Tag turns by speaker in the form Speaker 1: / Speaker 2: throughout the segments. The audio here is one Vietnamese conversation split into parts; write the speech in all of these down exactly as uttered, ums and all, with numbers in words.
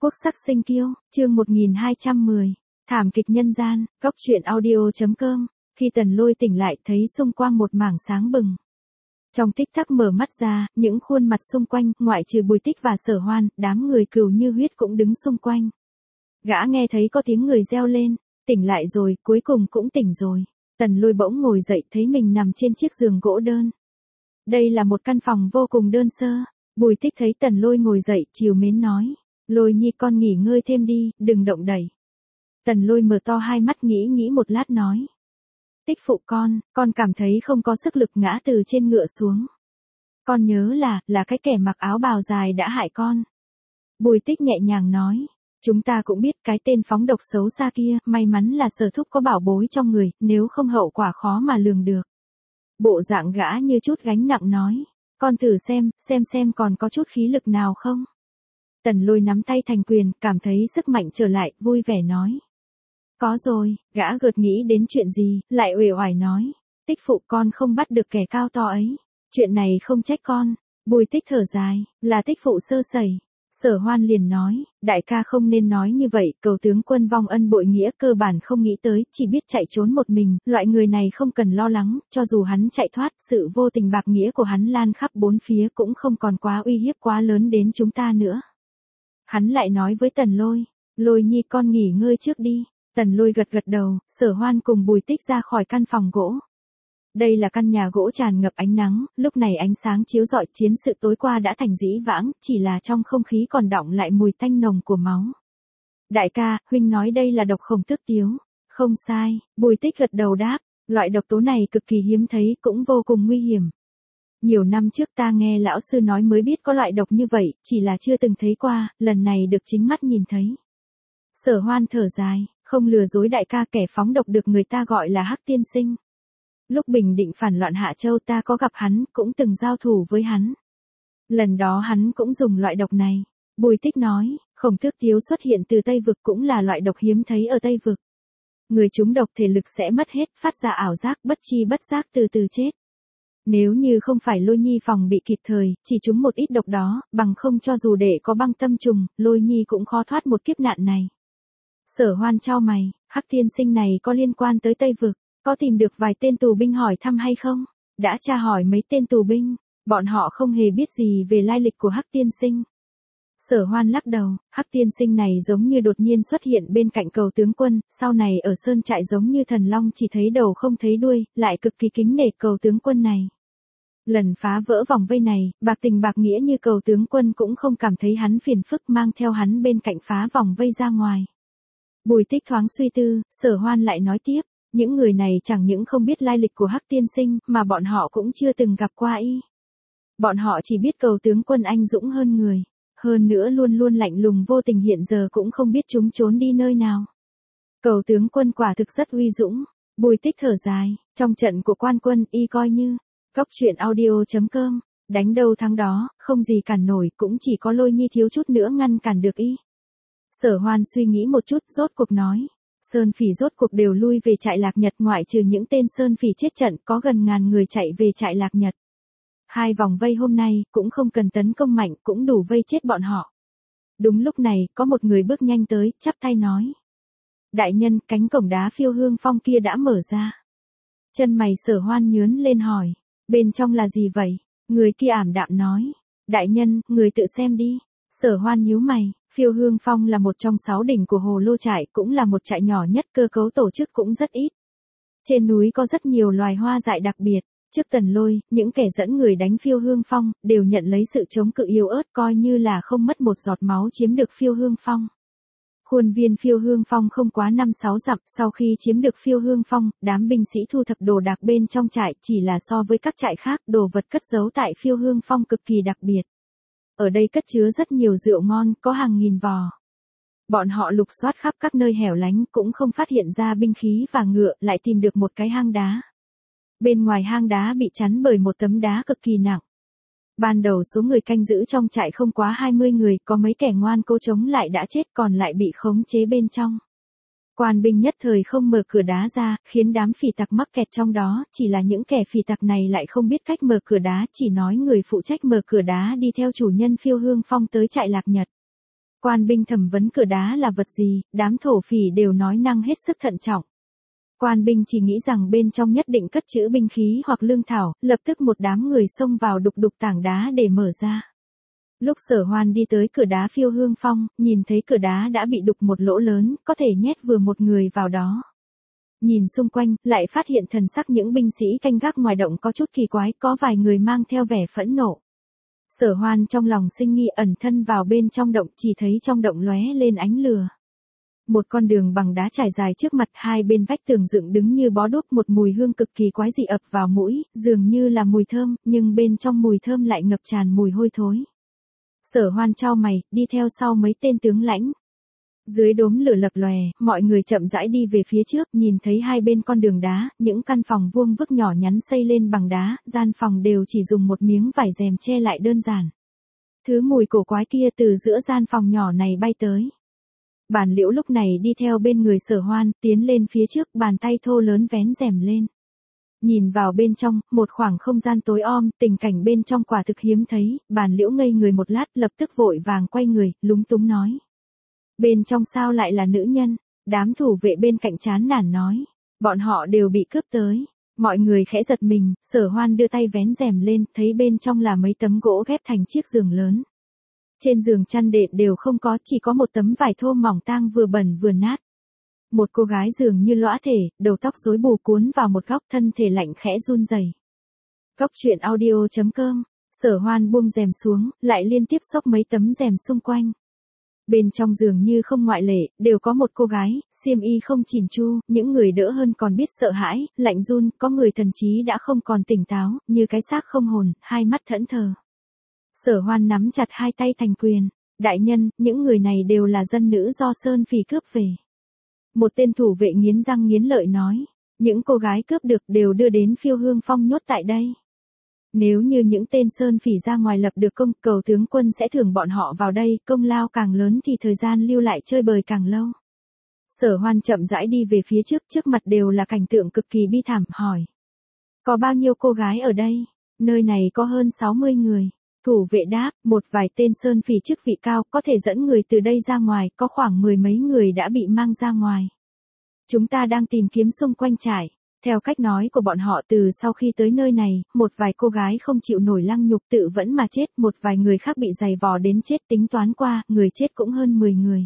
Speaker 1: Quốc sắc sinh kiêu, chương một nghìn hai trăm mười. Thảm kịch nhân gian, góc truyện audio.com. Khi Tần Lôi tỉnh lại thấy xung quanh một mảng sáng bừng. Trong tích tắc mở mắt ra, những khuôn mặt xung quanh, ngoại trừ Bùi Tích và Sở Hoan, đám người Cửu Như Huyết cũng đứng xung quanh. Gã nghe thấy có tiếng người reo lên, tỉnh lại rồi, cuối cùng cũng tỉnh rồi. Tần Lôi bỗng ngồi dậy thấy mình nằm trên chiếc giường gỗ đơn. Đây là một căn phòng vô cùng đơn sơ. Bùi Tích thấy Tần Lôi ngồi dậy, trìu mến nói. Lôi nhi con nghỉ ngơi thêm đi, đừng động đẩy. Tần Lôi mở to hai mắt nghĩ nghĩ một lát nói. Tích phụ con, con cảm thấy không có sức lực ngã từ trên ngựa xuống. Con nhớ là, là cái kẻ mặc áo bào dài đã hại con. Bùi Tích nhẹ nhàng nói. Chúng ta cũng biết cái tên phóng độc xấu xa kia, may mắn là Sở thúc có bảo bối trong người, nếu không hậu quả khó mà lường được. Bộ dạng gã như chút gánh nặng nói. Con thử xem, xem xem còn có chút khí lực nào không. Tần Lôi nắm tay thành quyền, cảm thấy sức mạnh trở lại, vui vẻ nói. Có rồi, gã gợt nghĩ đến chuyện gì, lại uể oải nói. Tích phụ con không bắt được kẻ cao to ấy. Chuyện này không trách con. Bùi Tích thở dài, là tích phụ sơ sẩy. Sở Hoan liền nói, đại ca không nên nói như vậy, cầu tướng quân vong ân bội nghĩa cơ bản không nghĩ tới, chỉ biết chạy trốn một mình, loại người này không cần lo lắng, cho dù hắn chạy thoát, sự vô tình bạc nghĩa của hắn lan khắp bốn phía cũng không còn quá uy hiếp quá lớn đến chúng ta nữa. Hắn lại nói với Tần Lôi, Lôi nhi con nghỉ ngơi trước đi. Tần Lôi gật gật đầu, Sở Hoan cùng Bùi Tích ra khỏi căn phòng gỗ. Đây là căn nhà gỗ tràn ngập ánh nắng, lúc này ánh sáng chiếu rọi chiến sự tối qua đã thành dĩ vãng, chỉ là trong không khí còn đọng lại mùi tanh nồng của máu. Đại ca, huynh nói đây là độc khổng tước tiếu. Không sai, Bùi Tích gật đầu đáp, loại độc tố này cực kỳ hiếm thấy, cũng vô cùng nguy hiểm. Nhiều năm trước ta nghe lão sư nói mới biết có loại độc như vậy, chỉ là chưa từng thấy qua, lần này được chính mắt nhìn thấy. Sở Hoan thở dài, không lừa dối đại ca, kẻ phóng độc được người ta gọi là Hắc Tiên Sinh. Lúc Bình Định phản loạn Hạ Châu ta có gặp hắn, cũng từng giao thủ với hắn. Lần đó hắn cũng dùng loại độc này. Bùi Tích nói, khổng tước tiếu xuất hiện từ Tây Vực cũng là loại độc hiếm thấy ở Tây Vực. Người trúng độc thể lực sẽ mất hết, phát ra ảo giác, bất chi bất giác từ từ chết. Nếu như không phải Lôi nhi phòng bị kịp thời, chỉ trúng một ít độc đó, bằng không cho dù để có băng tâm trùng, Lôi nhi cũng khó thoát một kiếp nạn này. Sở Hoan chau mày, Hắc Tiên Sinh này có liên quan tới Tây Vực, có tìm được vài tên tù binh hỏi thăm hay không? Đã tra hỏi mấy tên tù binh, bọn họ không hề biết gì về lai lịch của Hắc Tiên Sinh. Sở Hoan lắc đầu, Hắc Tiên Sinh này giống như đột nhiên xuất hiện bên cạnh cầu tướng quân, sau này ở sơn trại giống như thần long chỉ thấy đầu không thấy đuôi, lại cực kỳ kính nể cầu tướng quân này. Lần phá vỡ vòng vây này, bạc tình bạc nghĩa như cầu tướng quân cũng không cảm thấy hắn phiền phức, mang theo hắn bên cạnh phá vòng vây ra ngoài. Bùi Tích thoáng suy tư, Sở Hoan lại nói tiếp, những người này chẳng những không biết lai lịch của Hắc Tiên Sinh, mà bọn họ cũng chưa từng gặp qua y. Bọn họ chỉ biết cầu tướng quân anh dũng hơn người, hơn nữa luôn luôn lạnh lùng vô tình, hiện giờ cũng không biết chúng trốn đi nơi nào. Cầu tướng quân quả thực rất uy dũng. Bùi Tích thở dài, trong trận của quan quân y coi như, góc truyện audio.com, đánh đâu thắng đó, không gì cản nổi, cũng chỉ có Lôi nhi thiếu chút nữa ngăn cản được y. Sở Hoan suy nghĩ một chút, rốt cuộc nói, Sơn Phỉ rốt cuộc đều lui về trại Lạc Nhật, ngoại trừ những tên Sơn Phỉ chết trận, có gần ngàn người chạy về trại Lạc Nhật. Hai vòng vây hôm nay, cũng không cần tấn công mạnh, cũng đủ vây chết bọn họ. Đúng lúc này, có một người bước nhanh tới, chắp tay nói. Đại nhân, cánh cổng đá Phiêu Hương Phong kia đã mở ra. Chân mày Sở Hoan nhướn lên hỏi, bên trong là gì vậy? Người kia ảm đạm nói, đại nhân, người tự xem đi. Sở Hoan nhíu mày, Phiêu Hương Phong là một trong sáu đỉnh của Hồ Lô trại, cũng là một trại nhỏ nhất, cơ cấu tổ chức cũng rất ít. Trên núi có rất nhiều loài hoa dại đặc biệt. Trước Tần Lôi, những kẻ dẫn người đánh Phiêu Hương Phong, đều nhận lấy sự chống cự yếu ớt, coi như là không mất một giọt máu chiếm được Phiêu Hương Phong. Khuôn viên Phiêu Hương Phong không quá năm sáu dặm, sau khi chiếm được Phiêu Hương Phong, đám binh sĩ thu thập đồ đạc bên trong trại, chỉ là so với các trại khác, đồ vật cất giấu tại Phiêu Hương Phong cực kỳ đặc biệt. Ở đây cất chứa rất nhiều rượu ngon, có hàng nghìn vò. Bọn họ lục soát khắp các nơi hẻo lánh, cũng không phát hiện ra binh khí và ngựa, lại tìm được một cái hang đá. Bên ngoài hang đá bị chắn bởi một tấm đá cực kỳ nặng. Ban đầu số người canh giữ trong trại không quá hai mươi người, có mấy kẻ ngoan cố chống lại đã chết, còn lại bị khống chế bên trong. Quan binh nhất thời không mở cửa đá ra, khiến đám phỉ tặc mắc kẹt trong đó, chỉ là những kẻ phỉ tặc này lại không biết cách mở cửa đá, chỉ nói người phụ trách mở cửa đá đi theo chủ nhân Phiêu Hương Phong tới trại Lạc Nhật. Quan binh thẩm vấn cửa đá là vật gì, đám thổ phỉ đều nói năng hết sức thận trọng. Quan binh chỉ nghĩ rằng bên trong nhất định cất trữ binh khí hoặc lương thảo, lập tức một đám người xông vào đục đục tảng đá để mở ra. Lúc Sở Hoan đi tới cửa đá Phiêu Hương Phong, nhìn thấy cửa đá đã bị đục một lỗ lớn, có thể nhét vừa một người vào đó. Nhìn xung quanh, lại phát hiện thần sắc những binh sĩ canh gác ngoài động có chút kỳ quái, có vài người mang theo vẻ phẫn nộ. Sở Hoan trong lòng sinh nghi ẩn thân vào bên trong động, chỉ thấy trong động lóe lên ánh lửa. Một con đường bằng đá trải dài trước mặt, hai bên vách tường dựng đứng như bó đuốc, một mùi hương cực kỳ quái dị ập vào mũi, dường như là mùi thơm, nhưng bên trong mùi thơm lại ngập tràn mùi hôi thối. Sở Hoan chau mày, đi theo sau mấy tên tướng lãnh. Dưới đốm lửa lập lòe, mọi người chậm rãi đi về phía trước, nhìn thấy hai bên con đường đá, những căn phòng vuông vức nhỏ nhắn xây lên bằng đá, gian phòng đều chỉ dùng một miếng vải rèm che lại đơn giản. Thứ mùi cổ quái kia từ giữa gian phòng nhỏ này bay tới. Bản Liễu lúc này đi theo bên người Sở Hoan, tiến lên phía trước, bàn tay thô lớn vén rèm lên. Nhìn vào bên trong, một khoảng không gian tối om, tình cảnh bên trong quả thực hiếm thấy, Bản Liễu ngây người một lát, lập tức vội vàng quay người, lúng túng nói. Bên trong sao lại là nữ nhân? Đám thủ vệ bên cạnh chán nản nói. Bọn họ đều bị cướp tới. Mọi người khẽ giật mình, Sở Hoan đưa tay vén rèm lên, thấy bên trong là mấy tấm gỗ ghép thành chiếc giường lớn. Trên giường chăn đệm đều không có, chỉ có một tấm vải thô mỏng tang vừa bẩn vừa nát. Một cô gái dường như lõa thể, đầu tóc rối bù cuốn vào một góc, thân thể lạnh khẽ run rẩy. Góc truyện audio chấm com. Sở Hoan buông rèm xuống, lại liên tiếp xốc mấy tấm rèm xung quanh. Bên trong giường như không ngoại lệ, đều có một cô gái, xiêm y không chỉn chu, những người đỡ hơn còn biết sợ hãi, lạnh run, có người thần trí đã không còn tỉnh táo, như cái xác không hồn, hai mắt thẫn thờ. Sở Hoan nắm chặt hai tay thành quyền. Đại nhân, những người này đều là dân nữ do Sơn Phỉ cướp về. Một tên thủ vệ nghiến răng nghiến lợi nói. Những cô gái cướp được đều đưa đến Phiêu Hương Phong nhốt tại đây. Nếu như những tên Sơn Phỉ ra ngoài lập được công, cầu tướng quân sẽ thưởng bọn họ vào đây, công lao càng lớn thì thời gian lưu lại chơi bời càng lâu. Sở Hoan chậm rãi đi về phía trước, trước mặt đều là cảnh tượng cực kỳ bi thảm, hỏi. Có bao nhiêu cô gái ở đây? Nơi này có hơn sáu mươi người. Thủ vệ đáp, một vài tên Sơn Phỉ chức vị cao, có thể dẫn người từ đây ra ngoài, có khoảng mười mấy người đã bị mang ra ngoài. Chúng ta đang tìm kiếm xung quanh trại. Theo cách nói của bọn họ, từ sau khi tới nơi này, một vài cô gái không chịu nổi lăng nhục tự vẫn mà chết, một vài người khác bị giày vò đến chết, tính toán qua, người chết cũng hơn mười người.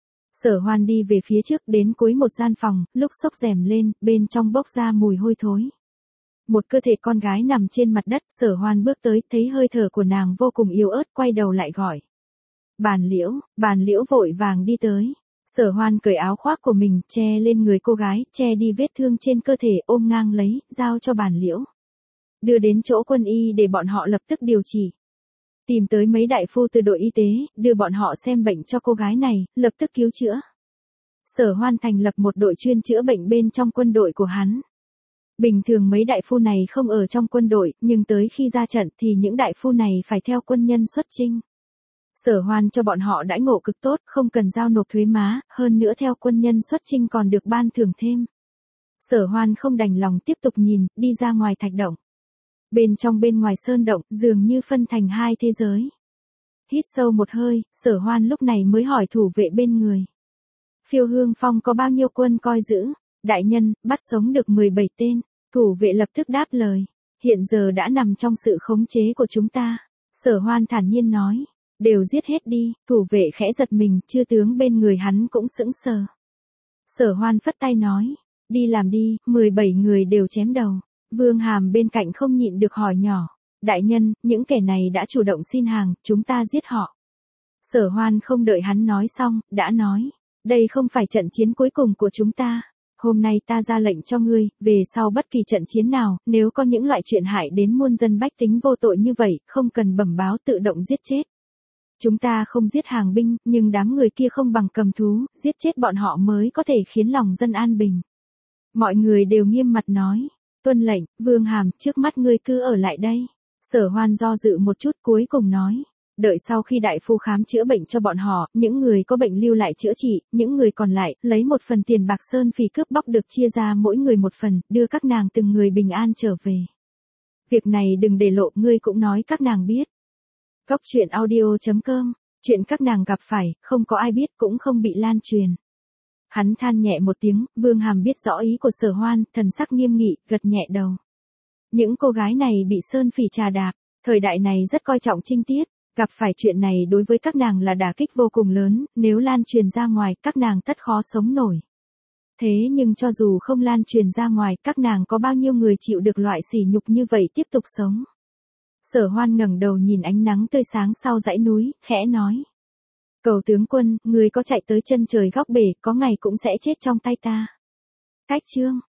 Speaker 1: Sở Hoan đi về phía trước đến cuối một gian phòng, lúc xốc rèm lên, bên trong bốc ra mùi hôi thối. Một cơ thể con gái nằm trên mặt đất, Sở Hoan bước tới, thấy hơi thở của nàng vô cùng yếu ớt, quay đầu lại gọi. Bàn Liễu, Bàn Liễu vội vàng đi tới. Sở Hoan cởi áo khoác của mình, che lên người cô gái, che đi vết thương trên cơ thể, ôm ngang lấy, giao cho Bàn Liễu. Đưa đến chỗ quân y để bọn họ lập tức điều trị. Tìm tới mấy đại phu từ đội y tế, đưa bọn họ xem bệnh cho cô gái này, lập tức cứu chữa. Sở Hoan thành lập một đội chuyên chữa bệnh bên trong quân đội của hắn. Bình thường mấy đại phu này không ở trong quân đội, nhưng tới khi ra trận thì những đại phu này phải theo quân nhân xuất chinh. Sở Hoan cho bọn họ đãi ngộ cực tốt, không cần giao nộp thuế má, hơn nữa theo quân nhân xuất chinh còn được ban thưởng thêm. Sở Hoan không đành lòng tiếp tục nhìn, đi ra ngoài thạch động. Bên trong bên ngoài sơn động, dường như phân thành hai thế giới. Hít sâu một hơi, Sở Hoan lúc này mới hỏi thủ vệ bên người. Phiêu Hương Phong có bao nhiêu quân coi giữ? Đại nhân, bắt sống được mười bảy tên. Thủ vệ lập tức đáp lời. Hiện giờ đã nằm trong sự khống chế của chúng ta. Sở Hoan thản nhiên nói. Đều giết hết đi, thủ vệ khẽ giật mình, chư tướng bên người hắn cũng sững sờ. Sở Hoan phất tay nói. Đi làm đi, mười bảy người đều chém đầu. Vương Hàm bên cạnh không nhịn được hỏi nhỏ. Đại nhân, những kẻ này đã chủ động xin hàng, chúng ta giết họ. Sở Hoan không đợi hắn nói xong, đã nói. Đây không phải trận chiến cuối cùng của chúng ta. Hôm nay ta ra lệnh cho ngươi, về sau bất kỳ trận chiến nào, nếu có những loại chuyện hại đến muôn dân bách tính vô tội như vậy, không cần bẩm báo tự động giết chết. Chúng ta không giết hàng binh, nhưng đám người kia không bằng cầm thú, giết chết bọn họ mới có thể khiến lòng dân an bình. Mọi người đều nghiêm mặt nói. Tuân lệnh, Vương Hàm, trước mắt ngươi cứ ở lại đây. Sở Hoan do dự một chút cuối cùng nói. Đợi sau khi đại phu khám chữa bệnh cho bọn họ, những người có bệnh lưu lại chữa trị, những người còn lại, lấy một phần tiền bạc Sơn Phỉ cướp bóc được chia ra mỗi người một phần, đưa các nàng từng người bình an trở về. Việc này đừng để lộ, ngươi cũng nói các nàng biết. Góc truyện audio chấm com Chuyện các nàng gặp phải, không có ai biết cũng không bị lan truyền. Hắn than nhẹ một tiếng, Vương Hàm biết rõ ý của Sở Hoan, thần sắc nghiêm nghị, gật nhẹ đầu. Những cô gái này bị Sơn Phỉ trà đạp, thời đại này rất coi trọng trinh tiết, gặp phải chuyện này đối với các nàng là đả kích vô cùng lớn, nếu lan truyền ra ngoài, các nàng tất khó sống nổi. Thế nhưng cho dù không lan truyền ra ngoài, các nàng có bao nhiêu người chịu được loại sỉ nhục như vậy tiếp tục sống. Sở Hoan ngẩng đầu nhìn ánh nắng tươi sáng sau dãy núi, khẽ nói. Cầu tướng quân, người có chạy tới chân trời góc bể, có ngày cũng sẽ chết trong tay ta. Cách chương.